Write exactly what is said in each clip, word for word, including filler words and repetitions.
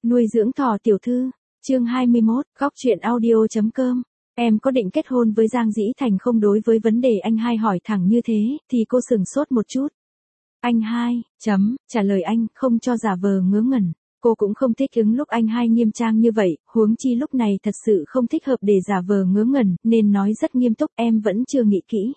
Nuôi dưỡng thỏ tiểu thư, chương hai mươi mốt, góc truyện audio.com. Em có định kết hôn với Giang Dĩ Thành không? Đối với vấn đề anh hai hỏi thẳng như thế, thì cô sửng sốt một chút. Anh hai, chấm, trả lời anh, không cho giả vờ ngớ ngẩn. Cô cũng không thích ứng lúc anh hai nghiêm trang như vậy, huống chi lúc này thật sự không thích hợp để giả vờ ngớ ngẩn, nên nói rất nghiêm túc, em vẫn chưa nghĩ kỹ.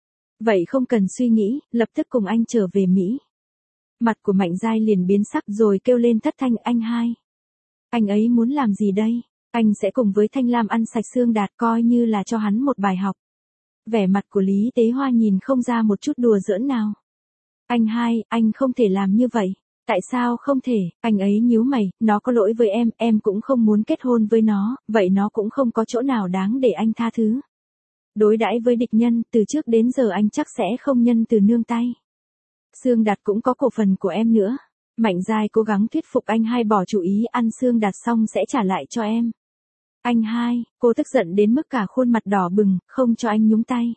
Vậy không cần suy nghĩ, lập tức cùng anh trở về Mỹ. Mặt của Mạnh Giai liền biến sắc rồi kêu lên thất thanh, anh hai. Anh ấy muốn làm gì đây? Anh sẽ cùng với Thanh Lam ăn sạch xương Đạt, coi như là cho hắn một bài học. Vẻ mặt của Lý Tế Hoa nhìn không ra một chút đùa giỡn nào. Anh hai, anh không thể làm như vậy. Tại sao không thể? Anh ấy nhíu mày, nó có lỗi với em, em cũng không muốn kết hôn với nó, vậy nó cũng không có chỗ nào đáng để anh tha thứ. Đối đãi với địch nhân, từ trước đến giờ anh chắc sẽ không nhân từ nương tay. Xương Đạt cũng có cổ phần của em nữa. Mạnh Giai cố gắng thuyết phục anh hai bỏ chủ ý, ăn xương Đạt xong sẽ trả lại cho em. Anh hai, cô tức giận đến mức cả khuôn mặt đỏ bừng, không cho anh nhúng tay.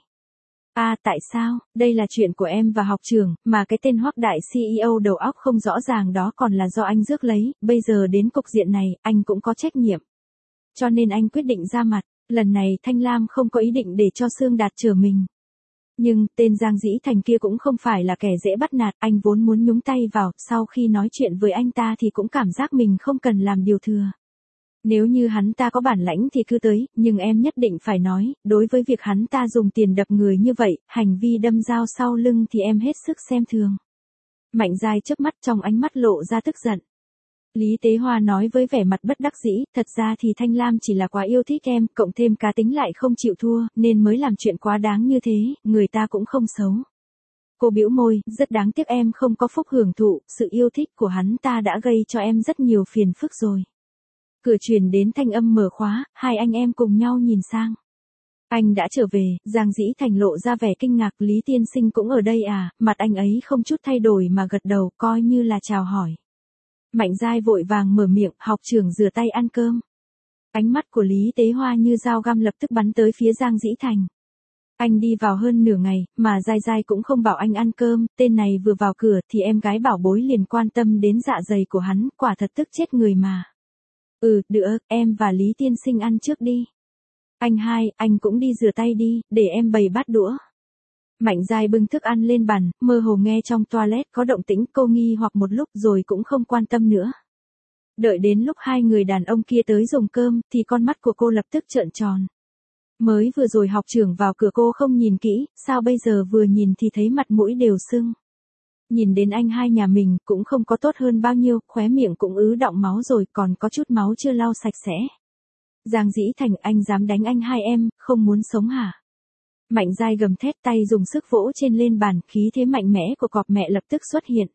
À tại sao, đây là chuyện của em và học trưởng, mà cái tên Hoắc đại xê e ô đầu óc không rõ ràng đó còn là do anh rước lấy, bây giờ đến cục diện này, anh cũng có trách nhiệm. Cho nên anh quyết định ra mặt, lần này Thanh Lam không có ý định để cho Xương Đạt chở mình. Nhưng, tên Giang Dĩ Thành kia cũng không phải là kẻ dễ bắt nạt, anh vốn muốn nhúng tay vào, sau khi nói chuyện với anh ta thì cũng cảm giác mình không cần làm điều thừa. Nếu như hắn ta có bản lãnh thì cứ tới, nhưng em nhất định phải nói, đối với việc hắn ta dùng tiền đập người như vậy, hành vi đâm dao sau lưng thì em hết sức xem thường. Mạnh Giai chớp mắt, trong ánh mắt lộ ra tức giận. Lý Tế Hoa nói với vẻ mặt bất đắc dĩ, thật ra thì Thanh Lam chỉ là quá yêu thích em, cộng thêm cá tính lại không chịu thua, nên mới làm chuyện quá đáng như thế, người ta cũng không xấu. Cô bĩu môi, rất đáng tiếc em không có phúc hưởng thụ, sự yêu thích của hắn ta đã gây cho em rất nhiều phiền phức rồi. Cửa truyền đến thanh âm mở khóa, hai anh em cùng nhau nhìn sang. Anh đã trở về, Giang Dĩ Thành lộ ra vẻ kinh ngạc, Lý tiên sinh cũng ở đây à, mặt anh ấy không chút thay đổi mà gật đầu, coi như là chào hỏi. Mạnh Giai vội vàng mở miệng, học trưởng rửa tay ăn cơm. Ánh mắt của Lý Tế Hoa như dao găm lập tức bắn tới phía Giang Dĩ Thành. Anh đi vào hơn nửa ngày, mà Giai Giai cũng không bảo anh ăn cơm, tên này vừa vào cửa thì em gái bảo bối liền quan tâm đến dạ dày của hắn, quả thật tức chết người mà. Ừ, được, em và Lý tiên sinh ăn trước đi. Anh hai, anh cũng đi rửa tay đi, để em bày bát đũa. Mạnh Giai bưng thức ăn lên bàn, mơ hồ nghe trong toilet có động tĩnh, cô nghi hoặc một lúc rồi cũng không quan tâm nữa. Đợi đến lúc hai người đàn ông kia tới dùng cơm, thì con mắt của cô lập tức trợn tròn. Mới vừa rồi học trưởng vào cửa cô không nhìn kỹ, sao bây giờ vừa nhìn thì thấy mặt mũi đều sưng. Nhìn đến anh hai nhà mình cũng không có tốt hơn bao nhiêu, khóe miệng cũng ứ đọng máu rồi, còn có chút máu chưa lau sạch sẽ. Giang Dĩ Thành, anh dám đánh anh hai em, không muốn sống hả? Mạnh Giai gầm thét, tay dùng sức vỗ trên lên bàn, khí thế mạnh mẽ của cọp mẹ lập tức xuất hiện.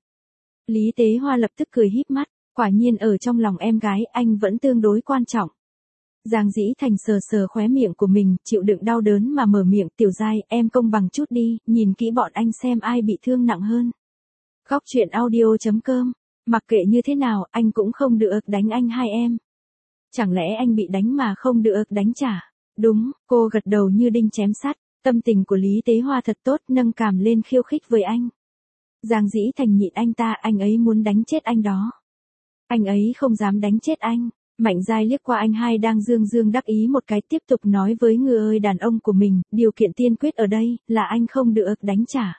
Lý Tế Hoa lập tức cười híp mắt, quả nhiên ở trong lòng em gái anh vẫn tương đối quan trọng. Giang Dĩ Thành sờ sờ khóe miệng của mình, chịu đựng đau đớn mà mở miệng, Tiểu Giai, em công bằng chút đi, nhìn kỹ bọn anh xem ai bị thương nặng hơn. Góc truyện audio.com, mặc kệ như thế nào, anh cũng không được đánh anh hai em. Chẳng lẽ anh bị đánh mà không được đánh trả? Đúng, cô gật đầu như đinh chém sắt, tâm tình của Lý Tế Hoa thật tốt, nâng cằm lên khiêu khích với anh. Giang Dĩ Thành nhịn anh ta, anh ấy muốn đánh chết anh đó. Anh ấy không dám đánh chết anh. Mạnh Giai liếc qua anh hai đang dương dương đắc ý một cái, tiếp tục nói với người ơi đàn ông của mình, điều kiện tiên quyết ở đây, là anh không được đánh trả.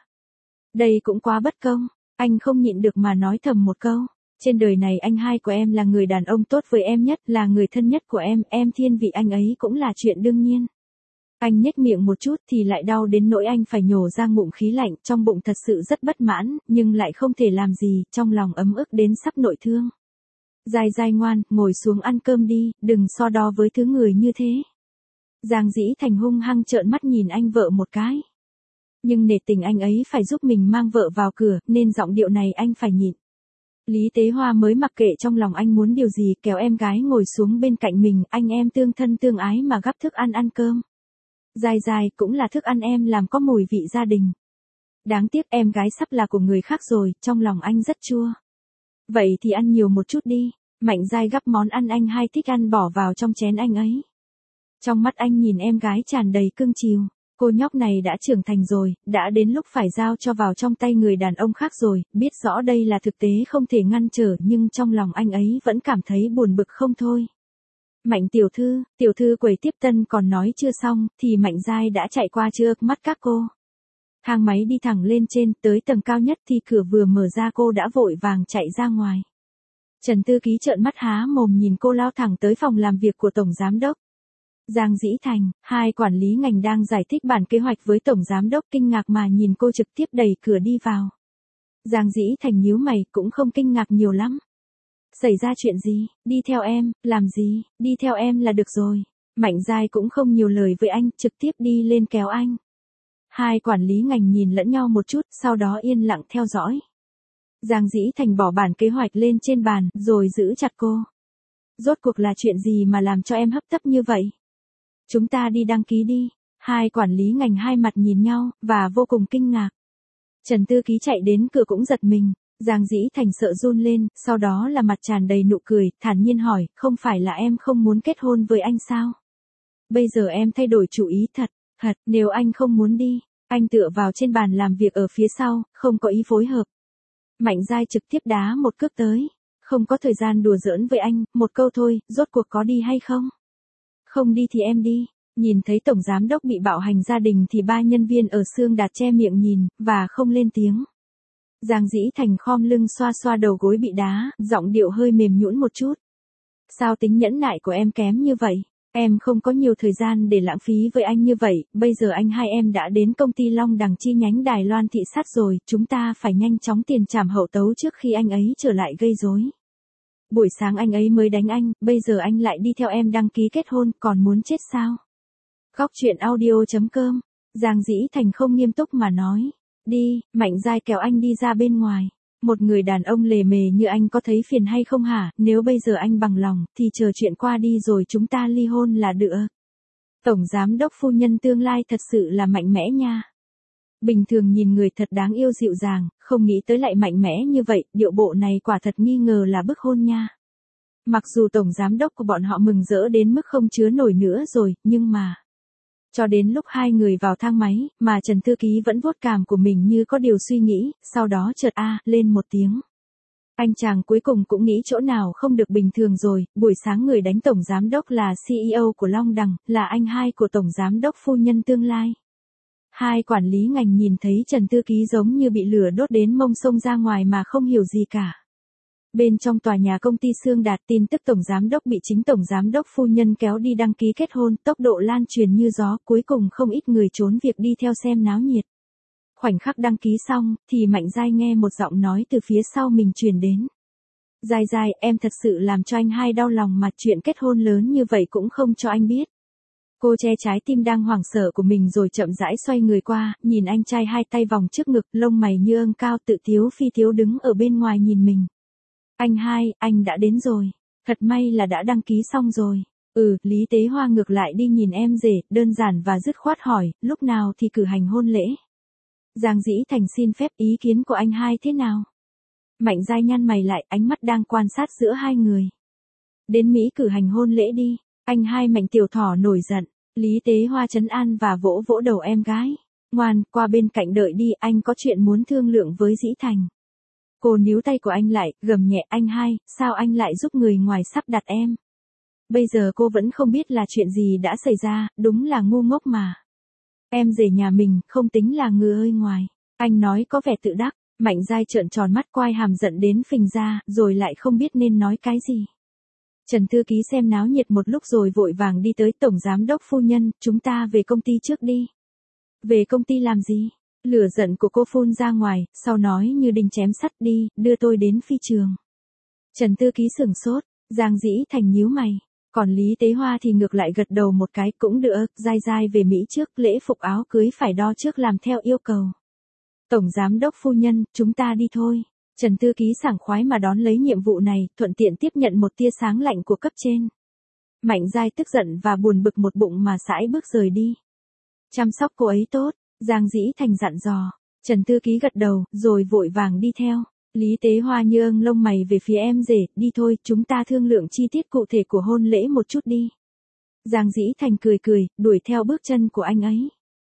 Đây cũng quá bất công. Anh không nhịn được mà nói thầm một câu. Trên đời này anh hai của em là người đàn ông tốt với em nhất, là người thân nhất của em, em thiên vị anh ấy cũng là chuyện đương nhiên. Anh nhếch miệng một chút thì lại đau đến nỗi anh phải nhổ ra ngụm khí lạnh, trong bụng thật sự rất bất mãn, nhưng lại không thể làm gì, trong lòng ấm ức đến sắp nội thương. Giai Giai ngoan, ngồi xuống ăn cơm đi, đừng so đo với thứ người như thế. Giang Dĩ Thành hung hăng trợn mắt nhìn anh vợ một cái. Nhưng nể tình anh ấy phải giúp mình mang vợ vào cửa, nên giọng điệu này anh phải nhịn. Lý Tế Hoa mới mặc kệ trong lòng anh muốn điều gì, kéo em gái ngồi xuống bên cạnh mình, anh em tương thân tương ái mà gắp thức ăn ăn cơm. Giai Giai, cũng là thức ăn em làm có mùi vị gia đình. Đáng tiếc em gái sắp là của người khác rồi, trong lòng anh rất chua. Vậy thì ăn nhiều một chút đi. Mạnh Giai gắp món ăn anh hai thích ăn bỏ vào trong chén anh ấy. Trong mắt anh nhìn em gái tràn đầy cưng chiều. Cô nhóc này đã trưởng thành rồi, đã đến lúc phải giao cho vào trong tay người đàn ông khác rồi, biết rõ đây là thực tế không thể ngăn trở nhưng trong lòng anh ấy vẫn cảm thấy buồn bực không thôi. Mạnh tiểu thư, tiểu thư quầy tiếp tân còn nói chưa xong, thì Mạnh Giai đã chạy qua trước mắt các cô. Thang máy đi thẳng lên trên, tới tầng cao nhất thì cửa vừa mở ra cô đã vội vàng chạy ra ngoài. Trần Tư Ký trợn mắt há mồm nhìn cô lao thẳng tới phòng làm việc của Tổng Giám Đốc. Giang Dĩ Thành, hai quản lý ngành đang giải thích bản kế hoạch với Tổng Giám Đốc kinh ngạc mà nhìn cô trực tiếp đẩy cửa đi vào. Giang Dĩ Thành nhíu mày cũng không kinh ngạc nhiều lắm. Xảy ra chuyện gì, đi theo em, làm gì, đi theo em là được rồi. Mạnh Giai cũng không nhiều lời với anh, trực tiếp đi lên kéo anh. Hai quản lý ngành nhìn lẫn nhau một chút, sau đó yên lặng theo dõi. Giang Dĩ Thành bỏ bản kế hoạch lên trên bàn, rồi giữ chặt cô. Rốt cuộc là chuyện gì mà làm cho em hấp tấp như vậy? Chúng ta đi đăng ký đi. Hai quản lý ngành hai mặt nhìn nhau, và vô cùng kinh ngạc. Trần Tư Ký chạy đến cửa cũng giật mình. Giang Dĩ Thành sợ run lên, sau đó là mặt tràn đầy nụ cười, thản nhiên hỏi, không phải là em không muốn kết hôn với anh sao? Bây giờ em thay đổi chủ ý thật, thật, nếu anh không muốn đi, anh tựa vào trên bàn làm việc ở phía sau, không có ý phối hợp. Mạnh Giai trực tiếp đá một cước tới, không có thời gian đùa giỡn với anh, một câu thôi, rốt cuộc có đi hay không? Không đi thì em đi. Nhìn thấy Tổng Giám Đốc bị bạo hành gia đình thì ba nhân viên ở xương đạt che miệng nhìn, và không lên tiếng. Giang Dĩ Thành khom lưng xoa xoa đầu gối bị đá, giọng điệu hơi mềm nhũn một chút. Sao tính nhẫn nại của em kém như vậy? Em không có nhiều thời gian để lãng phí với anh như vậy, bây giờ anh hai em đã đến công ty Long Đằng chi nhánh Đài Loan thị sát rồi, chúng ta phải nhanh chóng tiền trảm hậu tấu trước khi anh ấy trở lại gây rối. Buổi sáng anh ấy mới đánh anh, bây giờ anh lại đi theo em đăng ký kết hôn, còn muốn chết sao? Góc truyện audio chấm com, Giang Dĩ Thành không nghiêm túc mà nói. Đi, Mạnh Giai kéo anh đi ra bên ngoài. Một người đàn ông lề mề như anh có thấy phiền hay không hả? Nếu bây giờ anh bằng lòng, thì chờ chuyện qua đi rồi chúng ta ly hôn là được. Tổng Giám Đốc phu nhân tương lai thật sự là mạnh mẽ nha. Bình thường nhìn người thật đáng yêu dịu dàng, không nghĩ tới lại mạnh mẽ như vậy, điệu bộ này quả thật nghi ngờ là bức hôn nha. Mặc dù Tổng Giám Đốc của bọn họ mừng rỡ đến mức không chứa nổi nữa rồi, nhưng mà... Cho đến lúc hai người vào thang máy, mà Trần Thư Ký vẫn vuốt cằm của mình như có điều suy nghĩ, sau đó chợt a lên một tiếng. Anh chàng cuối cùng cũng nghĩ chỗ nào không được bình thường rồi, buổi sáng người đánh Tổng Giám Đốc là xê e ô của Long Đằng, là anh hai của Tổng Giám Đốc phu nhân tương lai. Hai quản lý ngành nhìn thấy Trần Thư Ký giống như bị lửa đốt đến mông xông ra ngoài mà không hiểu gì cả. Bên trong tòa nhà công ty Sương Đạt tin tức Tổng Giám Đốc bị chính Tổng Giám Đốc phu nhân kéo đi đăng ký kết hôn, tốc độ lan truyền như gió, cuối cùng không ít người trốn việc đi theo xem náo nhiệt. Khoảnh khắc đăng ký xong, thì Mạnh Giai nghe một giọng nói từ phía sau mình truyền đến. Giai Giai, em thật sự làm cho anh hai đau lòng mà chuyện kết hôn lớn như vậy cũng không cho anh biết. Cô che trái tim đang hoảng sợ của mình rồi chậm rãi xoay người qua, nhìn anh trai hai tay vòng trước ngực, lông mày như ương cao tự tiếu phi tiếu đứng ở bên ngoài nhìn mình. Anh hai, anh đã đến rồi. Thật may là đã đăng ký xong rồi. Ừ, Lý Tế Hoa ngược lại đi nhìn em rể, đơn giản và dứt khoát hỏi, lúc nào thì cử hành hôn lễ. Giang Dĩ Thành xin phép ý kiến của anh hai thế nào? Mạnh Giai nhăn mày lại, ánh mắt đang quan sát giữa hai người. Đến Mỹ cử hành hôn lễ đi. Anh hai Mạnh tiểu thỏ nổi giận. Lý Tế Hoa trấn an và vỗ vỗ đầu em gái. Ngoan, qua bên cạnh đợi đi, anh có chuyện muốn thương lượng với Dĩ Thành. Cô níu tay của anh lại, gầm nhẹ, anh hai, sao anh lại giúp người ngoài sắp đặt em? Bây giờ cô vẫn không biết là chuyện gì đã xảy ra, đúng là ngu ngốc mà. Em rể nhà mình, không tính là người ơi ngoài. Anh nói có vẻ tự đắc, Mạnh Giai trợn tròn mắt quai hàm giận đến phình ra, rồi lại không biết nên nói cái gì. Trần Thư Ký xem náo nhiệt một lúc rồi vội vàng đi tới Tổng Giám Đốc phu nhân, chúng ta về công ty trước đi. Về công ty làm gì? Lửa giận của cô phun ra ngoài, sau nói như đinh chém sắt, đi, đưa tôi đến phi trường. Trần Thư Ký sửng sốt, Giang Dĩ Thành nhíu mày, còn Lý Tế Hoa thì ngược lại gật đầu một cái, cũng được, Giai Giai về Mỹ trước, lễ phục áo cưới phải đo trước làm theo yêu cầu. Tổng Giám Đốc phu nhân, chúng ta đi thôi. Trần Thư Ký sảng khoái mà đón lấy nhiệm vụ này, thuận tiện tiếp nhận một tia sáng lạnh của cấp trên. Mạnh Giai tức giận và buồn bực một bụng mà sải bước rời đi. Chăm sóc cô ấy tốt. Giang Dĩ Thành dặn dò. Trần Thư Ký gật đầu, rồi vội vàng đi theo. Lý Tế Hoa như âng lông mày về phía em rể, đi thôi, chúng ta thương lượng chi tiết cụ thể của hôn lễ một chút đi. Giang Dĩ Thành cười cười, đuổi theo bước chân của anh ấy.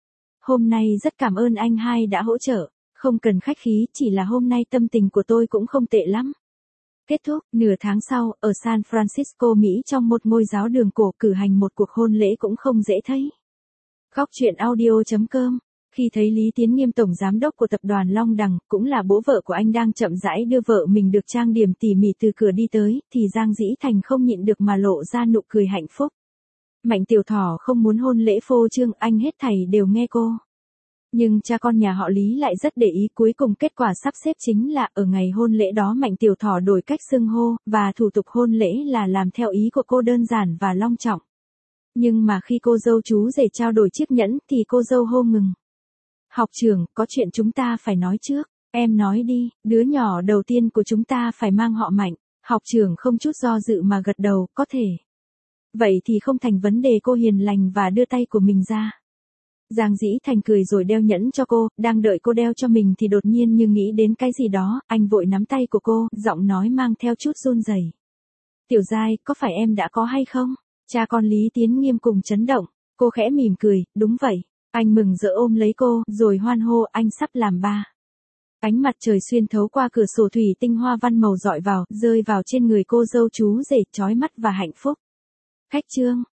Hôm nay rất cảm ơn anh hai đã hỗ trợ. Không cần khách khí, chỉ là hôm nay tâm tình của tôi cũng không tệ lắm. Kết thúc, nửa tháng sau, ở San Francisco, Mỹ, trong một ngôi giáo đường cổ cử hành một cuộc hôn lễ cũng không dễ thấy. Góc chuyện audio chấm com. Khi thấy Lý Tiến Nghiêm, tổng giám đốc của tập đoàn Long Đằng, cũng là bố vợ của anh, đang chậm rãi đưa vợ mình được trang điểm tỉ mỉ từ cửa đi tới, thì Giang Dĩ Thành không nhịn được mà lộ ra nụ cười hạnh phúc. Mạnh Tiểu Thỏ không muốn hôn lễ phô trương, anh hết thảy đều nghe cô. Nhưng cha con nhà họ Lý lại rất để ý, cuối cùng kết quả sắp xếp chính là ở ngày hôn lễ đó Mạnh Tiểu Thỏ đổi cách xưng hô, và thủ tục hôn lễ là làm theo ý của cô, đơn giản và long trọng. Nhưng mà khi cô dâu chú rể trao đổi chiếc nhẫn thì cô dâu hô ngừng. Học trưởng, có chuyện chúng ta phải nói trước. Em nói đi, đứa nhỏ đầu tiên của chúng ta phải mang họ Mạnh. Học trưởng không chút do dự mà gật đầu, có thể. Vậy thì không thành vấn đề, cô hiền lành và đưa tay của mình ra. Giang Dĩ Thành cười rồi đeo nhẫn cho cô, đang đợi cô đeo cho mình thì đột nhiên như nghĩ đến cái gì đó, anh vội nắm tay của cô, giọng nói mang theo chút run rẩy. Tiểu Giai, có phải em đã có hay không? Cha con Lý Tiến Nghiêm cùng chấn động, cô khẽ mỉm cười, đúng vậy. Anh mừng rỡ ôm lấy cô, rồi hoan hô, anh sắp làm ba. Ánh mặt trời xuyên thấu qua cửa sổ thủy tinh hoa văn màu rọi vào, rơi vào trên người cô dâu chú rể, chói mắt và hạnh phúc. Khách trương.